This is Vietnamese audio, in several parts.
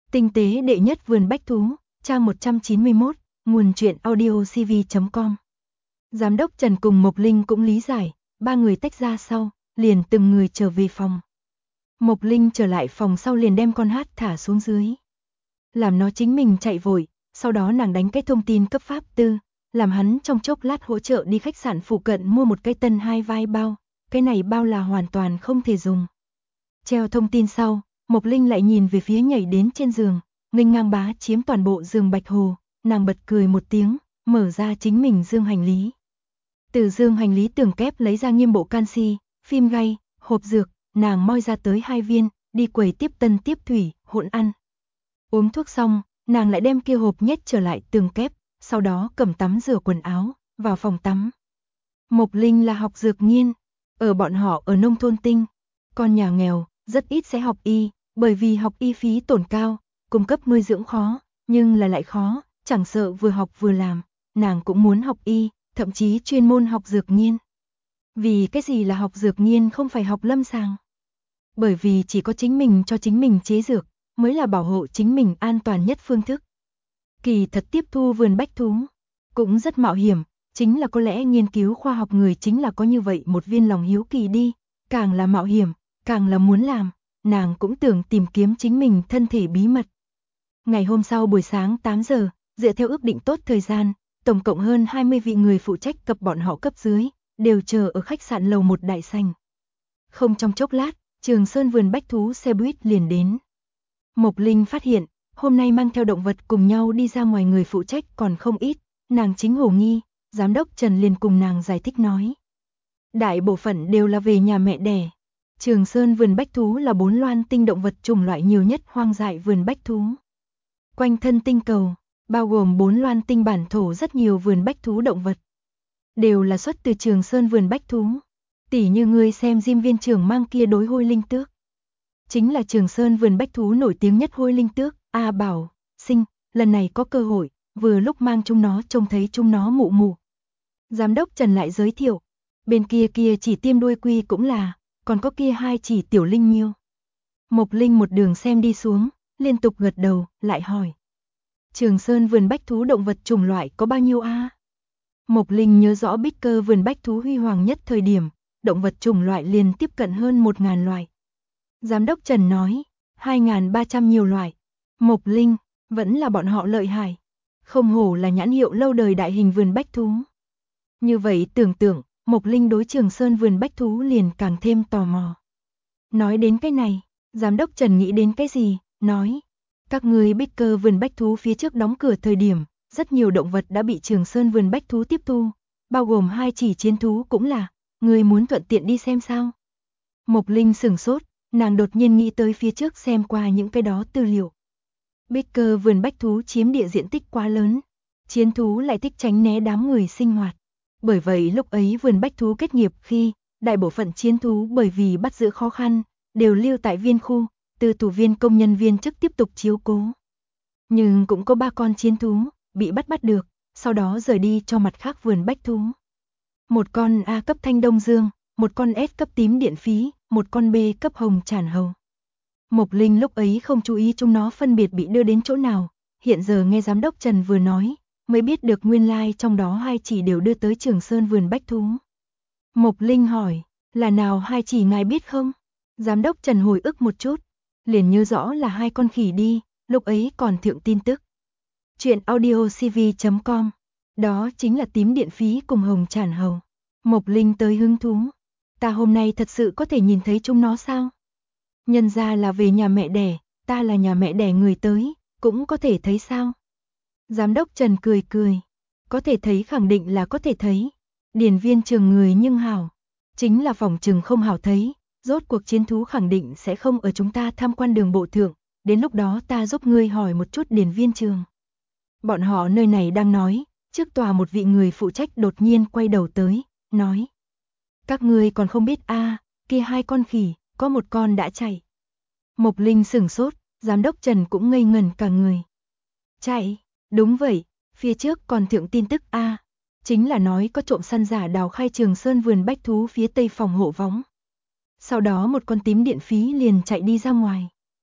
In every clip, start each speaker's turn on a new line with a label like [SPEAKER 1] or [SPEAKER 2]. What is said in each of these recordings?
[SPEAKER 1] Tinh tế đệ nhất vườn bách thú, trang 191, nguồn truyện audiocv.com. Giám đốc Trần cùng Mộc Linh cũng lý giải, ba người tách ra sau, liền từng người trở về phòng. Mộc Linh trở lại phòng sau liền đem con hát thả xuống dưới. Làm nó chính mình chạy vội, sau đó nàng đánh cái thông tin cấp pháp tư, làm hắn trong chốc lát hỗ trợ đi khách sạn phụ cận mua một cái tân 2 vai bao, cái này bao là hoàn toàn không thể dùng. Treo thông tin sau, Mộc Linh lại nhìn về phía nhảy đến trên giường, nghênh ngang bá chiếm toàn bộ giường Bạch Hồ, nàng bật cười một tiếng, mở ra chính mình dương hành lý. Từ dương hành lý tường kép lấy ra nghiêm bộ canxi, phim gay, hộp dược, nàng moi ra tới 2 viên, đi quầy tiếp tân tiếp thủy, hỗn ăn. Uống thuốc xong, nàng lại đem kia hộp nhét trở lại tường kép, sau đó cầm tắm rửa quần áo, vào phòng tắm. Mộc Linh là học dược nghiên, ở bọn họ ở nông thôn tinh, con nhà nghèo, rất ít sẽ học y, bởi vì học y phí tổn cao, cung cấp nuôi dưỡng khó, nhưng là lại khó, chẳng sợ vừa học vừa làm, nàng cũng muốn học y, thậm chí chuyên môn học dược nghiên. Vì cái gì là học dược nghiên không phải học lâm sàng? Bởi vì chỉ có chính mình cho chính mình chế dược, mới là bảo hộ chính mình an toàn nhất phương thức. Kỳ thật tiếp thu vườn bách thú, cũng rất mạo hiểm, chính là có lẽ nghiên cứu khoa học người chính là có như vậy một viên lòng hiếu kỳ đi, càng là mạo hiểm, càng là muốn làm, nàng cũng tưởng tìm kiếm chính mình thân thể bí mật. Ngày hôm sau buổi sáng 8 giờ, dựa theo ước định tốt thời gian, tổng cộng hơn 20 vị người phụ trách cập bọn họ cấp dưới, đều chờ ở khách sạn lầu 1 đại sảnh. Không trong chốc lát, Trường Sơn vườn bách thú xe buýt liền đến. Mộc Linh phát hiện, hôm nay mang theo động vật cùng nhau đi ra ngoài người phụ trách còn không ít, nàng chính hồ nghi, giám đốc Trần liền cùng nàng giải thích nói. Đại bộ phận đều là về nhà mẹ đẻ. Trường Sơn vườn bách thú là 4 loan tinh động vật chủng loại nhiều nhất hoang dại vườn bách thú. Quanh thân tinh cầu, bao gồm 4 loan tinh bản thổ rất nhiều vườn bách thú động vật. Đều là xuất từ Trường Sơn vườn bách thú. Tỉ như ngươi xem Diêm Viên trưởng mang kia đối hôi linh tước. Chính là Trường Sơn vườn bách thú nổi tiếng nhất hôi linh tước, A Bảo, Sinh, lần này có cơ hội, vừa lúc mang chúng nó trông thấy chúng nó mụ mụ. Giám đốc Trần lại giới thiệu, bên kia chỉ tiêm đuôi quy cũng là, còn có kia 2 chỉ tiểu linh miêu. Mộc Linh một đường xem đi xuống, liên tục gật đầu, lại hỏi. Trường Sơn vườn bách thú động vật chủng loại có bao nhiêu a? Mộc Linh nhớ rõ Bích Cơ vườn bách thú huy hoàng nhất thời điểm, động vật chủng loại liền tiếp cận hơn 1.000 loại. Giám đốc Trần nói, 2.300 nhiều loại. Mộc Linh, vẫn là bọn họ lợi hại. Không hổ là nhãn hiệu lâu đời đại hình vườn bách thú. Như vậy tưởng tượng, Mộc Linh đối Trường Sơn vườn bách thú liền càng thêm tò mò. Nói đến cái này, giám đốc Trần nghĩ đến cái gì, nói. Các người Bích Cơ vườn bách thú phía trước đóng cửa thời điểm, rất nhiều động vật đã bị Trường Sơn vườn bách thú tiếp thu, bao gồm 2 chỉ chiến thú cũng là, người muốn thuận tiện đi xem sao. Mộc Linh sửng sốt, nàng đột nhiên nghĩ tới phía trước xem qua những cái đó tư liệu. Bích Cơ vườn bách thú chiếm địa diện tích quá lớn, chiến thú lại thích tránh né đám người sinh hoạt. Bởi vậy lúc ấy vườn bách thú kết nghiệp khi, đại bộ phận chiến thú bởi vì bắt giữ khó khăn, đều lưu tại viên khu, từ thủ viên công nhân viên chức tiếp tục chiếu cố. Nhưng cũng có 3 con chiến thú, bị bắt được, sau đó rời đi cho mặt khác vườn bách thú. Một con A cấp thanh đông dương, một con S cấp tím điện phí, một con B cấp hồng tràn hầu. Mộc Linh lúc ấy không chú ý chúng nó phân biệt bị đưa đến chỗ nào, hiện giờ nghe giám đốc Trần vừa nói, mới biết được nguyên lai trong đó 2 chỉ đều đưa tới Trường Sơn vườn bách thú. Mộc Linh hỏi, là nào 2 chỉ ngài biết không? Giám đốc Trần hồi ức một chút, liền nhớ rõ là 2 con khỉ đi, lúc ấy còn thượng tin tức. Chuyện audiocv.com, đó chính là tím điện phí cùng hồng tràn hầu. Mộc Linh tới hứng thú, ta hôm nay thật sự có thể nhìn thấy chúng nó sao? Nhân ra là về nhà mẹ đẻ, ta là nhà mẹ đẻ người tới, cũng có thể thấy sao? Giám đốc Trần cười cười, có thể thấy khẳng định là có thể thấy. Điển Viên trường người nhưng hảo, chính là phòng trừng không hảo thấy, rốt cuộc chiến thú khẳng định sẽ không ở chúng ta tham quan đường bộ thượng, đến lúc đó ta giúp ngươi hỏi một chút Điển Viên trường. Bọn họ nơi này đang nói, trước tòa một vị người phụ trách đột nhiên quay đầu tới, nói. Các ngươi còn không biết kia 2 con khỉ, có một con đã chạy. Mộc Linh sửng sốt, giám đốc Trần cũng ngây ngẩn cả người. Chạy, đúng vậy, phía trước còn thượng tin tức chính là nói có trộm săn giả đào khai Trường Sơn vườn bách thú phía tây phòng hộ võng. Sau đó một con tím điện phí liền chạy đi ra ngoài.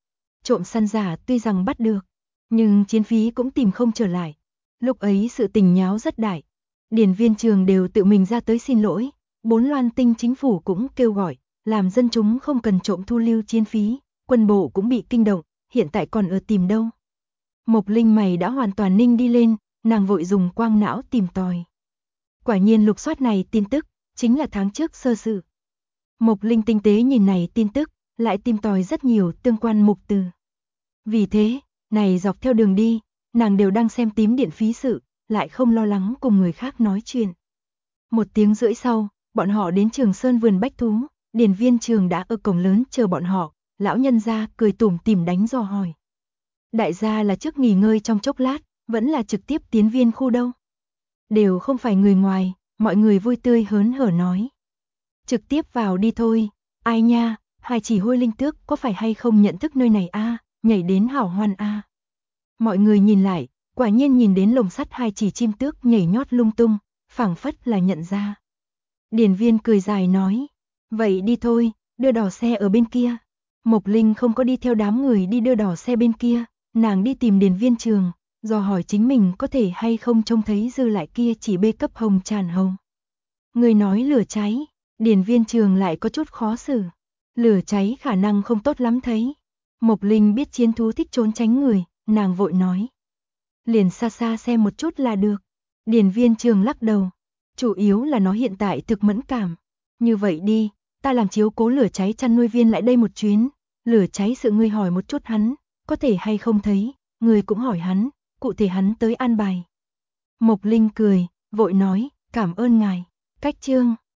[SPEAKER 1] trộm săn giả tuy rằng bắt được, nhưng chiến phí cũng tìm không trở lại. Lúc ấy sự tình nháo rất đại, điển viên trường đều tự mình ra tới xin lỗi, 4 loan tinh chính phủ cũng kêu gọi, làm dân chúng không cần trộm thu lưu chiến phí, quân bộ cũng bị kinh động, hiện tại còn ở tìm đâu. Mộc Linh mày đã hoàn toàn ninh đi lên, nàng vội dùng quang não tìm tòi. Quả nhiên lục soát này tin tức, chính là tháng trước sơ sự. Mộc Linh tinh tế nhìn này tin tức, lại tìm tòi rất nhiều tương quan mục từ. Vì thế, này dọc theo đường đi, nàng đều đang xem tím điện phí sự, lại không lo lắng cùng người khác nói chuyện. 1 tiếng rưỡi sau, bọn họ đến Trường Sơn vườn bách thú, điển viên trường đã ở cổng lớn chờ bọn họ, lão nhân gia cười tủm tỉm đánh dò hỏi. Đại gia là trước nghỉ ngơi trong chốc lát, vẫn là trực tiếp tiến viên khu đâu? Đều không phải người ngoài, mọi người vui tươi hớn hở nói. Trực tiếp vào đi thôi, ai nha, hai chỉ hôi linh tước có phải hay không nhận thức nơi này a, nhảy đến hảo hoan a. Mọi người nhìn lại, quả nhiên nhìn đến lồng sắt hai chỉ chim tước nhảy nhót lung tung, phảng phất là nhận ra. Điển viên cười dài nói, vậy đi thôi, đưa đò xe ở bên kia. Mộc Linh không có đi theo đám người đi đưa đò xe bên kia, nàng đi tìm điển viên trường, dò hỏi chính mình có thể hay không trông thấy dư lại kia chỉ bê cấp hồng tràn hồng. Người nói lửa cháy, điển viên trường lại có chút khó xử. Lửa cháy khả năng không tốt lắm thấy. Mộc Linh biết chiến thú thích trốn tránh người, nàng vội nói. Liền xa xa xem một chút là được. Điển viên trường lắc đầu. Chủ yếu là nó hiện tại thực mẫn cảm. Như vậy đi, ta làm chiếu cố lửa cháy chăn nuôi viên lại đây một chuyến. Lửa cháy sự ngươi hỏi một chút hắn, có thể hay không thấy, ngươi cũng hỏi hắn, cụ thể hắn tới an bài. Mộc Linh cười, vội nói, cảm ơn ngài. Cách chương